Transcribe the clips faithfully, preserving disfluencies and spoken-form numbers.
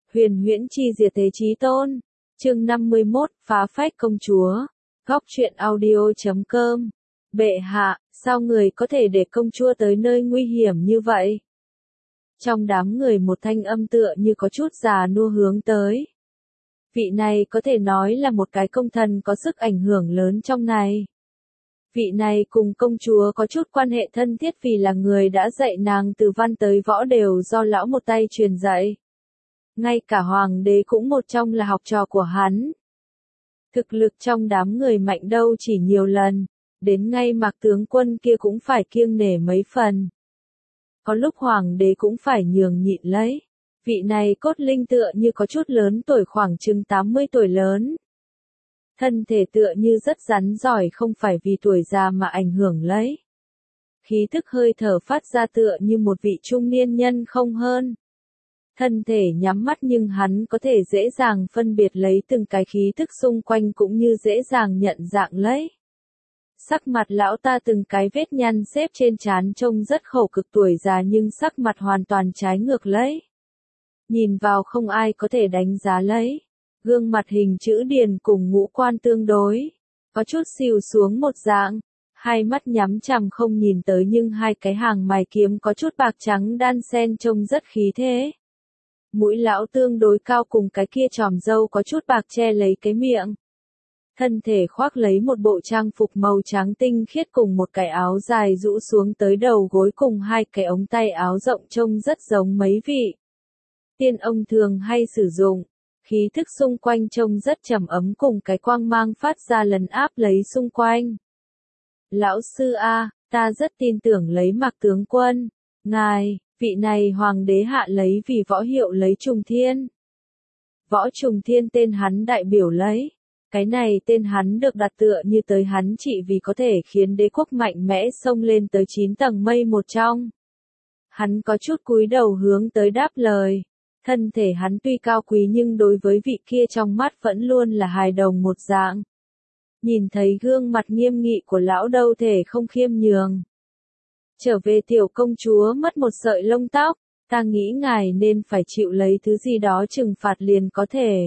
Huyền huyễn chi diệt thế chí tôn. Chương năm mươi mốt, phá phách công chúa. Góc truyện audio chấm com. Bệ hạ, sao người có thể để công chúa tới nơi nguy hiểm như vậy? Trong đám người một thanh âm tựa như có chút già nua hướng tới. Vị này có thể nói là một cái công thần có sức ảnh hưởng lớn trong này. Vị này cùng công chúa có chút quan hệ thân thiết vì là người đã dạy nàng từ văn tới võ đều do lão một tay truyền dạy. Ngay cả hoàng đế cũng một trong là học trò của hắn. Thực lực trong đám người mạnh đâu chỉ nhiều lần, đến ngay Mạc tướng quân kia cũng phải kiêng nể mấy phần. Có lúc hoàng đế cũng phải nhường nhịn lấy. Vị này cốt linh tựa như có chút lớn tuổi, khoảng chừng tám mươi tuổi lớn. Thân thể tựa như rất rắn giỏi, không phải vì tuổi già mà ảnh hưởng lấy. Khí thức hơi thở phát ra tựa như một vị trung niên nhân không hơn. Thân thể nhắm mắt nhưng hắn có thể dễ dàng phân biệt lấy từng cái khí thức xung quanh cũng như dễ dàng nhận dạng lấy. Sắc mặt lão ta từng cái vết nhăn xếp trên trán trông rất khổ cực, tuổi già nhưng sắc mặt hoàn toàn trái ngược lấy. Nhìn vào không ai có thể đánh giá lấy. Gương mặt hình chữ điền cùng ngũ quan tương đối. Có chút xìu xuống một dạng. Hai mắt nhắm chằm không nhìn tới nhưng hai cái hàng mày kiếm có chút bạc trắng đan xen trông rất khí thế. Mũi lão tương đối cao cùng cái kia tròm râu có chút bạc che lấy cái miệng. Thân thể khoác lấy một bộ trang phục màu trắng tinh khiết cùng một cái áo dài rũ xuống tới đầu gối cùng hai cái ống tay áo rộng trông rất giống mấy vị tiên ông thường hay sử dụng. Khí thức xung quanh trông rất trầm ấm cùng cái quang mang phát ra lần áp lấy xung quanh. Lão sư a, ta rất tin tưởng lấy Mạc tướng quân. Ngài, vị này hoàng đế hạ lấy vì võ hiệu lấy Trùng Thiên. Võ Trùng Thiên tên hắn đại biểu lấy. Cái này tên hắn được đặt tựa như tới hắn chỉ vì có thể khiến đế quốc mạnh mẽ xông lên tới chín tầng mây một trong. Hắn có chút cúi đầu hướng tới đáp lời. Thân thể hắn tuy cao quý nhưng đối với vị kia trong mắt vẫn luôn là hài đồng một dạng. Nhìn thấy gương mặt nghiêm nghị của lão đâu thể không khiêm nhường. Trở về tiểu công chúa mất một sợi lông tóc, ta nghĩ ngài nên phải chịu lấy thứ gì đó trừng phạt liền có thể.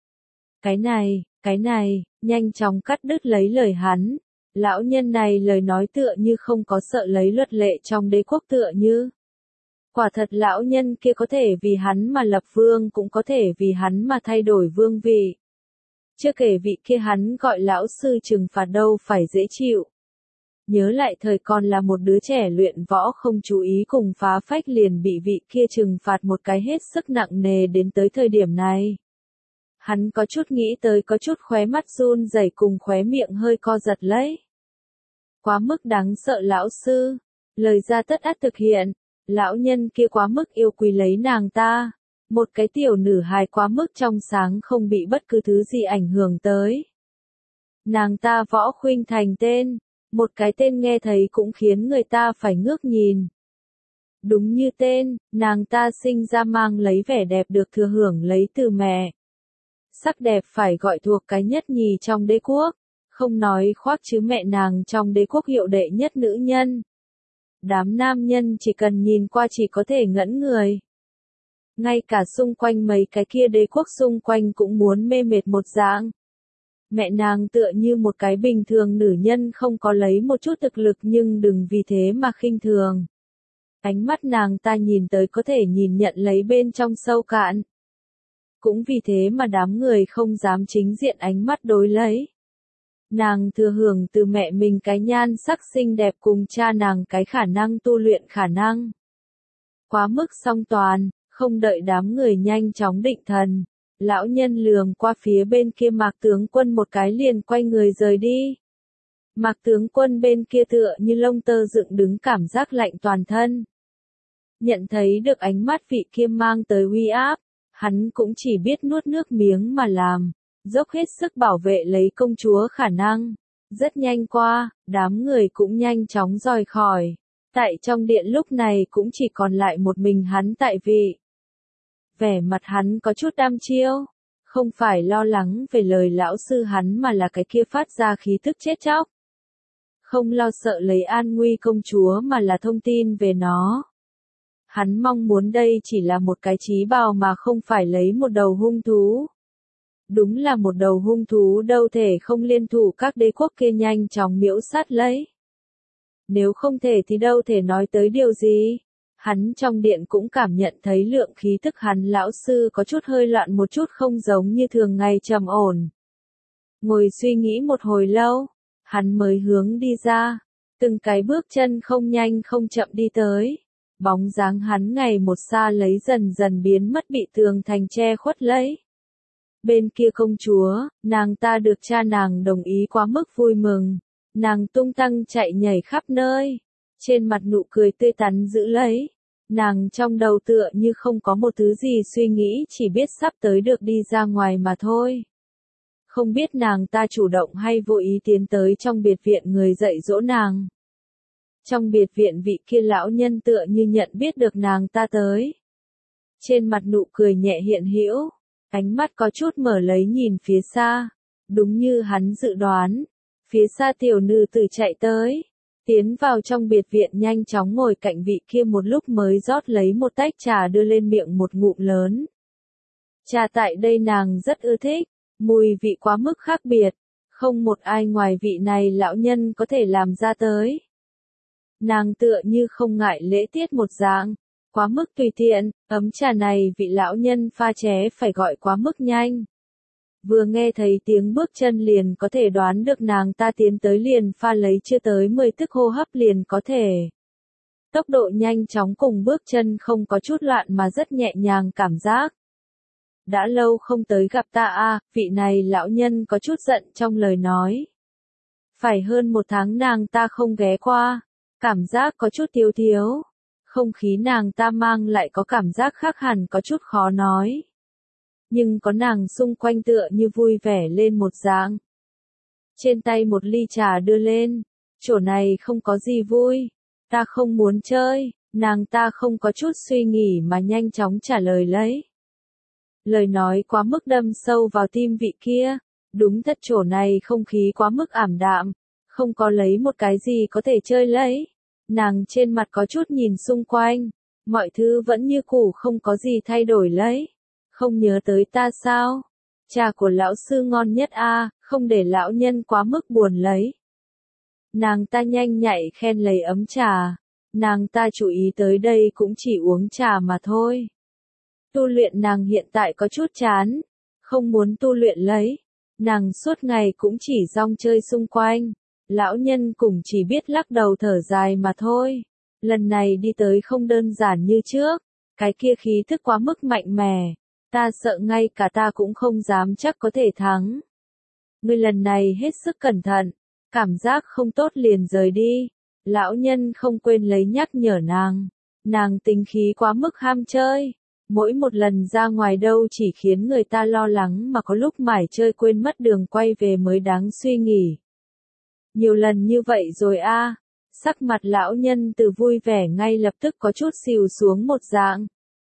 Cái này, cái này, nhanh chóng cắt đứt lấy lời hắn. Lão nhân này lời nói tựa như không có sợ lấy luật lệ trong đế quốc tựa như. Quả thật lão nhân kia có thể vì hắn mà lập vương, cũng có thể vì hắn mà thay đổi vương vị. Chưa kể vị kia hắn gọi lão sư trừng phạt đâu phải dễ chịu. Nhớ lại thời còn là một đứa trẻ luyện võ không chú ý cùng phá phách liền bị vị kia trừng phạt một cái hết sức nặng nề đến tới thời điểm này. Hắn có chút nghĩ tới, có chút khóe mắt run rẩy cùng khóe miệng hơi co giật lấy. Quá mức đáng sợ lão sư, lời ra tất ắt thực hiện. Lão nhân kia quá mức yêu quý lấy nàng ta. Một cái tiểu nữ hài quá mức trong sáng không bị bất cứ thứ gì ảnh hưởng tới. Nàng ta Võ Khuynh Thành tên. Một cái tên nghe thấy cũng khiến người ta phải ngước nhìn. Đúng như tên, nàng ta sinh ra mang lấy vẻ đẹp được thừa hưởng lấy từ mẹ. Sắc đẹp phải gọi thuộc cái nhất nhì trong đế quốc. Không nói khoác chứ mẹ nàng trong đế quốc hiệu đệ nhất nữ nhân. Đám nam nhân chỉ cần nhìn qua chỉ có thể ngẫn người. Ngay cả xung quanh mấy cái kia đế quốc xung quanh cũng muốn mê mệt một dạng. Mẹ nàng tựa như một cái bình thường nữ nhân không có lấy một chút thực lực nhưng đừng vì thế mà khinh thường. Ánh mắt nàng ta nhìn tới có thể nhìn nhận lấy bên trong sâu cạn. Cũng vì thế mà đám người không dám chính diện ánh mắt đối lấy. Nàng thừa hưởng từ mẹ mình cái nhan sắc xinh đẹp cùng cha nàng cái khả năng tu luyện khả năng. Quá mức song toàn, không đợi đám người nhanh chóng định thần. Lão nhân lườm qua phía bên kia Mạc tướng quân một cái liền quay người rời đi. Mạc tướng quân bên kia tựa như lông tơ dựng đứng, cảm giác lạnh toàn thân. Nhận thấy được ánh mắt vị kia mang tới uy áp, hắn cũng chỉ biết nuốt nước miếng mà làm. Dốc hết sức bảo vệ lấy công chúa khả năng. Rất nhanh qua, đám người cũng nhanh chóng rời khỏi. Tại trong điện lúc này cũng chỉ còn lại một mình hắn tại vị. Vẻ mặt hắn có chút đăm chiêu. Không phải lo lắng về lời lão sư hắn mà là cái kia phát ra khí thức chết chóc. Không lo sợ lấy an nguy công chúa mà là thông tin về nó. Hắn mong muốn đây chỉ là một cái trí bào mà không phải lấy một đầu hung thú. Đúng là một đầu hung thú đâu thể không liên thủ các đế quốc kia nhanh chóng miễu sát lấy. Nếu không thể thì đâu thể nói tới điều gì. Hắn trong điện cũng cảm nhận thấy lượng khí tức hắn lão sư có chút hơi loạn một chút, không giống như thường ngày trầm ổn. Ngồi suy nghĩ một hồi lâu, hắn mới hướng đi ra, từng cái bước chân không nhanh không chậm đi tới. Bóng dáng hắn ngày một xa lấy dần dần biến mất, bị tường thành che khuất lấy. Bên kia công chúa, nàng ta được cha nàng đồng ý quá mức vui mừng. Nàng tung tăng chạy nhảy khắp nơi, trên mặt nụ cười tươi tắn giữ lấy. Nàng trong đầu tựa như không có một thứ gì suy nghĩ, chỉ biết sắp tới được đi ra ngoài mà thôi. Không biết nàng ta chủ động hay vô ý tiến tới trong biệt viện người dạy dỗ nàng. Trong biệt viện vị kia lão nhân tựa như nhận biết được nàng ta tới. Trên mặt nụ cười nhẹ hiện hữu, ánh mắt có chút mở lấy nhìn phía xa. Đúng như hắn dự đoán, phía xa tiểu nữ tử chạy tới, tiến vào trong biệt viện nhanh chóng ngồi cạnh vị kia một lúc mới rót lấy một tách trà đưa lên miệng một ngụm lớn. Trà tại đây nàng rất ưa thích, mùi vị quá mức khác biệt, không một ai ngoài vị này lão nhân có thể làm ra tới. Nàng tựa như không ngại lễ tiết một dạng, quá mức tùy tiện, ấm trà này vị lão nhân pha ché phải gọi quá mức nhanh. Vừa nghe thấy tiếng bước chân liền có thể đoán được nàng ta tiến tới, liền pha lấy chưa tới mười tức hô hấp liền có thể. Tốc độ nhanh chóng cùng bước chân không có chút loạn mà rất nhẹ nhàng cảm giác. Đã lâu không tới gặp ta à, vị này lão nhân có chút giận trong lời nói. Phải hơn một tháng nàng ta không ghé qua, cảm giác có chút thiếu thiếu. Không khí nàng ta mang lại có cảm giác khác hẳn, có chút khó nói. Nhưng có nàng xung quanh tựa như vui vẻ lên một dạng. Trên tay một ly trà đưa lên, chỗ này không có gì vui, ta không muốn chơi, nàng ta không có chút suy nghĩ mà nhanh chóng trả lời lấy. Lời nói quá mức đâm sâu vào tim vị kia, đúng thật chỗ này không khí quá mức ảm đạm, không có lấy một cái gì có thể chơi lấy. Nàng trên mặt có chút nhìn xung quanh, mọi thứ vẫn như cũ không có gì thay đổi lấy. Không nhớ tới ta sao? Trà của lão sư ngon nhất a, à, không để lão nhân quá mức buồn lấy. Nàng ta nhanh nhạy khen lấy ấm trà, nàng ta chú ý tới đây cũng chỉ uống trà mà thôi. Tu luyện nàng hiện tại có chút chán, không muốn tu luyện lấy. Nàng suốt ngày cũng chỉ rong chơi xung quanh. Lão nhân cũng chỉ biết lắc đầu thở dài mà thôi. Lần này đi tới không đơn giản như trước, cái kia khí thức quá mức mạnh mẽ. Ta sợ ngay cả ta cũng không dám chắc có thể thắng. Ngươi lần này hết sức cẩn thận, cảm giác không tốt liền rời đi. Lão nhân không quên lấy nhắc nhở nàng. Nàng tính khí quá mức ham chơi. Mỗi một lần ra ngoài đâu chỉ khiến người ta lo lắng mà có lúc mải chơi quên mất đường quay về mới đáng suy nghĩ. Nhiều lần như vậy rồi a, à. Sắc mặt lão nhân từ vui vẻ ngay lập tức có chút xìu xuống một dạng.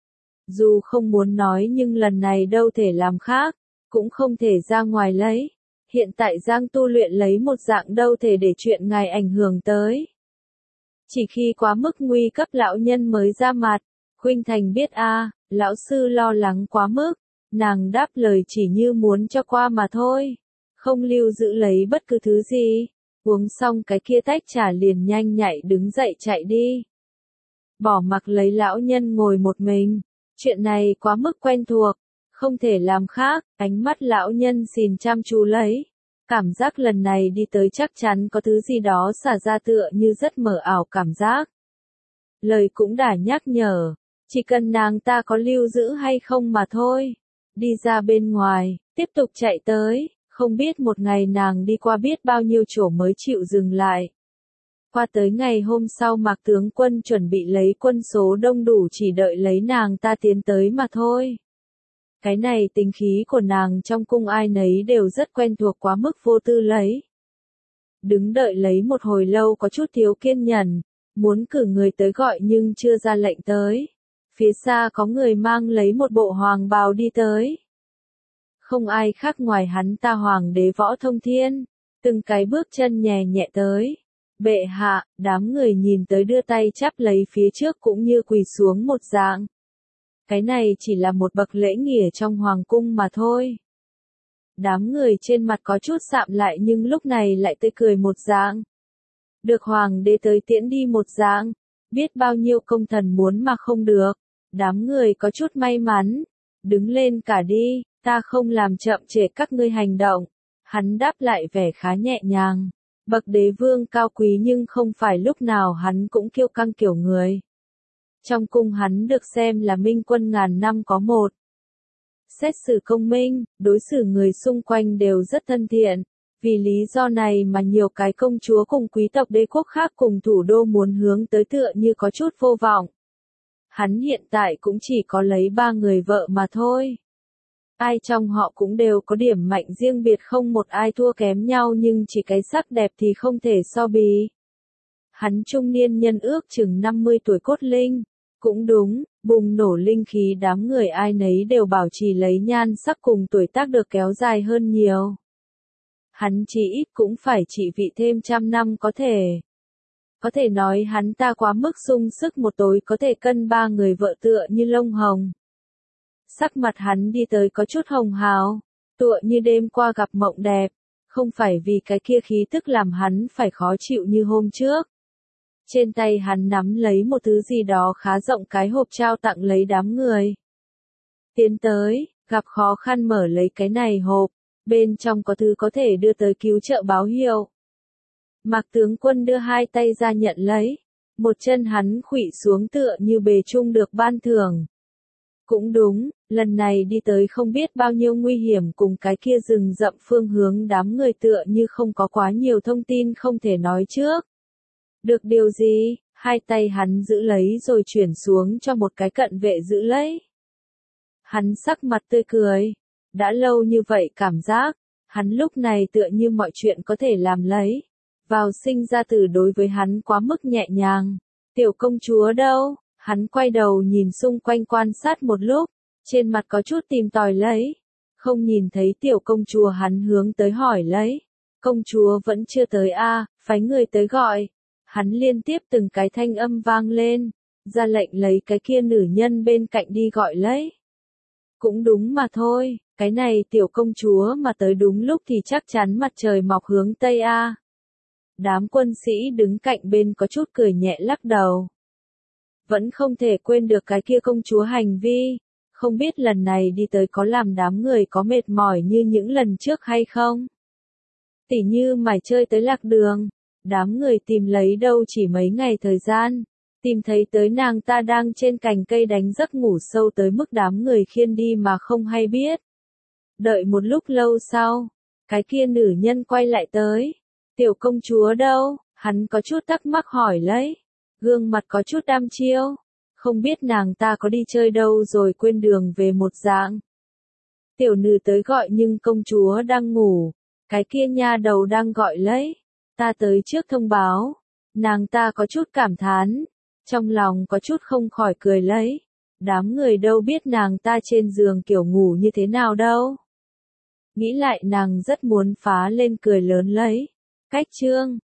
Dù không muốn nói nhưng lần này đâu thể làm khác, cũng không thể ra ngoài lấy. Hiện tại Giang tu luyện lấy một dạng đâu thể để chuyện ngài ảnh hưởng tới. Chỉ khi quá mức nguy cấp lão nhân mới ra mặt. Khuynh Thành biết a, à, lão sư lo lắng quá mức. Nàng đáp lời chỉ như muốn cho qua mà thôi. Không lưu giữ lấy bất cứ thứ gì. Uống xong cái kia tách trà liền nhanh nhạy đứng dậy chạy đi. Bỏ mặc lấy lão nhân ngồi một mình. Chuyện này quá mức quen thuộc, không thể làm khác, ánh mắt lão nhân xìn chăm chú lấy. Cảm giác lần này đi tới chắc chắn có thứ gì đó xả ra tựa như rất mờ ảo cảm giác. Lời cũng đã nhắc nhở, chỉ cần nàng ta có lưu giữ hay không mà thôi. Đi ra bên ngoài, tiếp tục chạy tới, không biết một ngày nàng đi qua biết bao nhiêu chỗ mới chịu dừng lại. Qua tới ngày hôm sau Mạc tướng quân chuẩn bị lấy quân số đông đủ chỉ đợi lấy nàng ta tiến tới mà thôi. Cái này tính khí của nàng trong cung ai nấy đều rất quen thuộc quá mức vô tư lấy. Đứng đợi lấy một hồi lâu có chút thiếu kiên nhẫn, muốn cử người tới gọi nhưng chưa ra lệnh tới. Phía xa có người mang lấy một bộ hoàng bào đi tới. Không ai khác ngoài hắn ta Hoàng đế Võ Thông Thiên, từng cái bước chân nhẹ nhẹ tới. Bệ hạ, đám người nhìn tới đưa tay chắp lấy phía trước cũng như quỳ xuống một dạng. Cái này chỉ là một bậc lễ nghĩa trong hoàng cung mà thôi. Đám người trên mặt có chút sạm lại nhưng lúc này lại tươi cười một dạng. Được hoàng đế tới tiễn đi một dạng, biết bao nhiêu công thần muốn mà không được. Đám người có chút may mắn, đứng lên cả đi, ta không làm chậm trễ các ngươi hành động. Hắn đáp lại vẻ khá nhẹ nhàng. Bậc đế vương cao quý nhưng không phải lúc nào hắn cũng kiêu căng kiểu người. Trong cung hắn được xem là minh quân ngàn năm có một. Xét xử công minh, đối xử người xung quanh đều rất thân thiện. Vì lý do này mà nhiều cái công chúa cùng quý tộc đế quốc khác cùng thủ đô muốn hướng tới tựa như có chút vô vọng. Hắn hiện tại cũng chỉ có lấy ba người vợ mà thôi. Ai trong họ cũng đều có điểm mạnh riêng biệt, không một ai thua kém nhau, nhưng chỉ cái sắc đẹp thì không thể so bì. Hắn trung niên nhân ước chừng năm mươi tuổi, cốt linh. Cũng đúng, bùng nổ linh khí, đám người ai nấy đều bảo trì lấy nhan sắc cùng tuổi tác được kéo dài hơn nhiều. Hắn chỉ ít cũng phải trị vị thêm trăm năm có thể. Có thể nói hắn ta quá mức sung sức, một tối có thể cân ba người vợ tựa như lông hồng. Sắc mặt hắn đi tới có chút hồng hào, tựa như đêm qua gặp mộng đẹp, không phải vì cái kia khí tức làm hắn phải khó chịu như hôm trước. Trên tay hắn nắm lấy một thứ gì đó khá rộng, cái hộp trao tặng lấy đám người. Tiến tới, gặp khó khăn mở lấy cái này hộp, bên trong có thứ có thể đưa tới cứu trợ báo hiệu. Mạc tướng quân đưa hai tay ra nhận lấy, một chân hắn khuỵu xuống tựa như bề chung được ban thưởng. Cũng đúng, lần này đi tới không biết bao nhiêu nguy hiểm cùng cái kia rừng rậm phương hướng, đám người tựa như không có quá nhiều thông tin không thể nói trước. Được điều gì, hai tay hắn giữ lấy rồi chuyển xuống cho một cái cận vệ giữ lấy. Hắn sắc mặt tươi cười, đã lâu như vậy cảm giác, hắn lúc này tựa như mọi chuyện có thể làm lấy. Vào sinh ra tử đối với hắn quá mức nhẹ nhàng. Tiểu công chúa đâu? Hắn quay đầu nhìn xung quanh quan sát một lúc, trên mặt có chút tìm tòi lấy. Không nhìn thấy tiểu công chúa, hắn hướng tới hỏi lấy. Công chúa vẫn chưa tới a, à, phái người tới gọi. Hắn liên tiếp từng cái thanh âm vang lên, ra lệnh lấy cái kia nữ nhân bên cạnh đi gọi lấy. Cũng đúng mà thôi, cái này tiểu công chúa mà tới đúng lúc thì chắc chắn mặt trời mọc hướng Tây a. À. Đám quân sĩ đứng cạnh bên có chút cười nhẹ lắc đầu. Vẫn không thể quên được cái kia công chúa hành vi, không biết lần này đi tới có làm đám người có mệt mỏi như những lần trước hay không. Tỉ như mải chơi tới lạc đường, đám người tìm lấy đâu chỉ mấy ngày thời gian, tìm thấy tới nàng ta đang trên cành cây đánh giấc ngủ sâu tới mức đám người khiêng đi mà không hay biết. Đợi một lúc lâu sau, cái kia nữ nhân quay lại tới. Tiểu công chúa đâu? Hắn có chút thắc mắc hỏi lấy. Gương mặt có chút đăm chiêu. Không biết nàng ta có đi chơi đâu rồi quên đường về một dạng. Tiểu nữ tới gọi nhưng công chúa đang ngủ. Cái kia nha đầu đang gọi lấy. Ta tới trước thông báo. Nàng ta có chút cảm thán. Trong lòng có chút không khỏi cười lấy. Đám người đâu biết nàng ta trên giường kiểu ngủ như thế nào đâu. Nghĩ lại nàng rất muốn phá lên cười lớn lấy. Cách chương